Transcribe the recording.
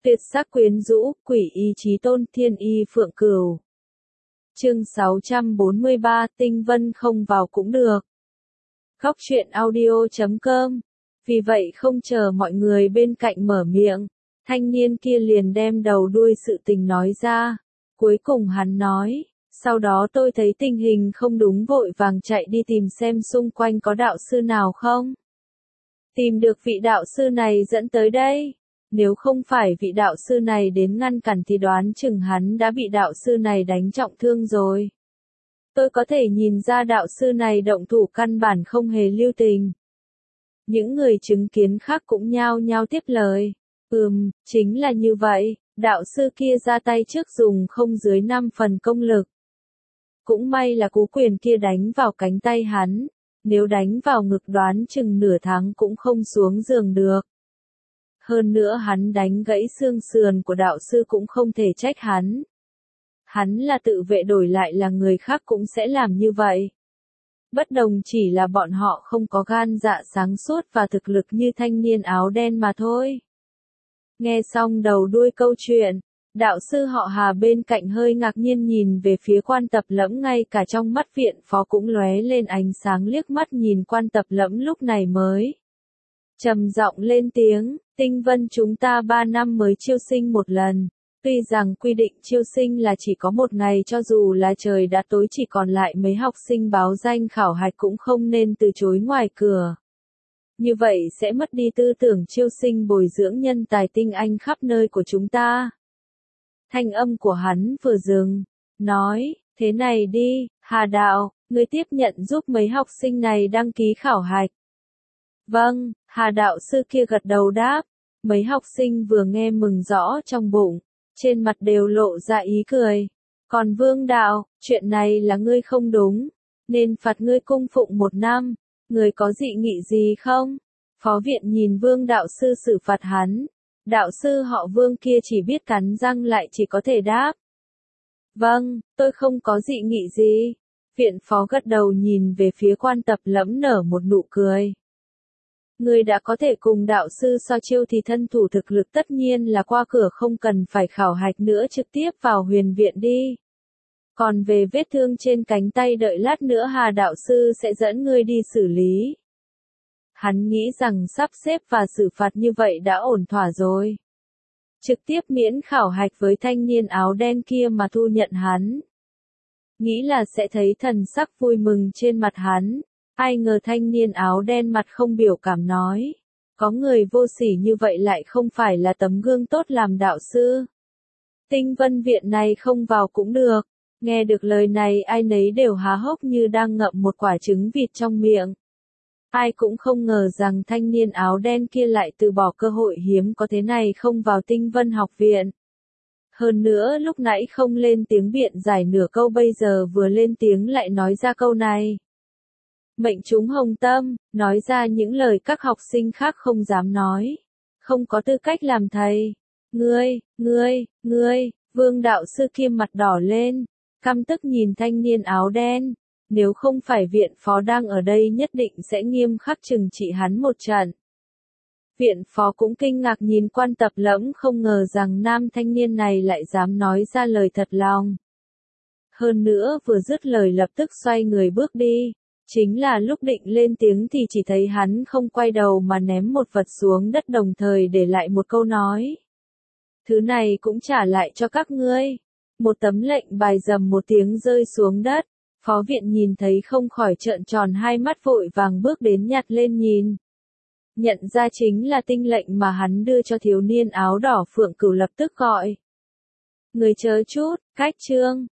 Tuyệt sắc quyến rũ, quỷ y chí tôn, thiên y phượng cửu. Chương 643, tinh vân không vào cũng được. Góc truyện audio.com. Vì vậy không chờ mọi người bên cạnh mở miệng, thanh niên kia liền đem đầu đuôi sự tình nói ra. Cuối cùng hắn nói, sau đó tôi thấy tình hình không đúng vội vàng chạy đi tìm xem xung quanh có đạo sư nào không. Tìm được vị đạo sư này dẫn tới đây. Nếu không phải vị đạo sư này đến ngăn cản thì đoán chừng hắn đã bị đạo sư này đánh trọng thương rồi. Tôi có thể nhìn ra đạo sư này động thủ căn bản không hề lưu tình. Những người chứng kiến khác cũng nhao nhao tiếp lời. Chính là như vậy, đạo sư kia ra tay trước dùng không dưới 5 phần công lực. Cũng may là cú quyền kia đánh vào cánh tay hắn, nếu đánh vào ngực đoán chừng nửa tháng cũng không xuống giường được. Hơn nữa hắn đánh gãy xương sườn của đạo sư cũng không thể trách hắn. Hắn là tự vệ, đổi lại là người khác cũng sẽ làm như vậy. Bất đồng chỉ là bọn họ không có gan dạ sáng suốt và thực lực như thanh niên áo đen mà thôi. Nghe xong đầu đuôi câu chuyện, đạo sư họ Hà bên cạnh hơi ngạc nhiên nhìn về phía Quan Tập Lẫm, ngay cả trong mắt viện phó cũng lóe lên ánh sáng, liếc mắt nhìn Quan Tập Lẫm lúc này mới trầm giọng lên tiếng, tinh vân chúng ta 3 năm mới chiêu sinh một lần. Tuy rằng quy định chiêu sinh là chỉ có một ngày, cho dù là trời đã tối chỉ còn lại mấy học sinh báo danh khảo hạch cũng không nên từ chối ngoài cửa. Như vậy sẽ mất đi tư tưởng chiêu sinh bồi dưỡng nhân tài tinh anh khắp nơi của chúng ta. Thanh âm của hắn vừa dừng, nói, thế này đi, Hà đạo, ngươi tiếp nhận giúp mấy học sinh này đăng ký khảo hạch. Vâng, Hà đạo sư kia gật đầu đáp. Mấy học sinh vừa nghe mừng rõ trong bụng, trên mặt đều lộ ra ý cười. Còn Vương đạo, chuyện này là ngươi không đúng, nên phạt ngươi cung phụng 1 năm, ngươi có dị nghị gì không? Phó viện nhìn Vương đạo sư xử phạt hắn. Đạo sư họ Vương kia chỉ biết cắn răng lại chỉ có thể đáp. Vâng, tôi không có dị nghị gì. Viện phó gật đầu nhìn về phía Quan Tập Lẫm nở một nụ cười. Người đã có thể cùng đạo sư so chiêu thì thân thủ thực lực tất nhiên là qua cửa, không cần phải khảo hạch nữa, trực tiếp vào huyền viện đi. Còn về vết thương trên cánh tay đợi lát nữa Hà đạo sư sẽ dẫn ngươi đi xử lý. Hắn nghĩ rằng sắp xếp và xử phạt như vậy đã ổn thỏa rồi. Trực tiếp miễn khảo hạch với thanh niên áo đen kia mà thu nhận hắn. Nghĩ là sẽ thấy thần sắc vui mừng trên mặt hắn. Ai ngờ thanh niên áo đen mặt không biểu cảm nói. Có người vô sỉ như vậy lại không phải là tấm gương tốt làm đạo sư. Tinh vân viện này không vào cũng được. Nghe được lời này ai nấy đều há hốc như đang ngậm một quả trứng vịt trong miệng. Ai cũng không ngờ rằng thanh niên áo đen kia lại từ bỏ cơ hội hiếm có thế này không vào tinh vân học viện. Hơn nữa lúc nãy không lên tiếng biện giải nửa câu, bây giờ vừa lên tiếng lại nói ra câu này. Mệnh chúng hồng tâm, nói ra những lời các học sinh khác không dám nói. Không có tư cách làm thầy. Ngươi, Vương đạo sư kia mặt đỏ lên, căm tức nhìn thanh niên áo đen. Nếu không phải viện phó đang ở đây nhất định sẽ nghiêm khắc trừng trị hắn một trận. Viện phó cũng kinh ngạc nhìn Quan Tập Lẫm, không ngờ rằng nam thanh niên này lại dám nói ra lời thật lòng. Hơn nữa vừa dứt lời lập tức xoay người bước đi. Chính là lúc định lên tiếng thì chỉ thấy hắn không quay đầu mà ném một vật xuống đất, đồng thời để lại một câu nói. Thứ này cũng trả lại cho các ngươi. Một tấm lệnh bài rầm một tiếng rơi xuống đất. Phó viện nhìn thấy không khỏi trợn tròn hai mắt, vội vàng bước đến nhặt lên nhìn. Nhận ra chính là tinh lệnh mà hắn đưa cho thiếu niên áo đỏ. Phượng Cửu lập tức gọi. Người chờ chút, cách chương.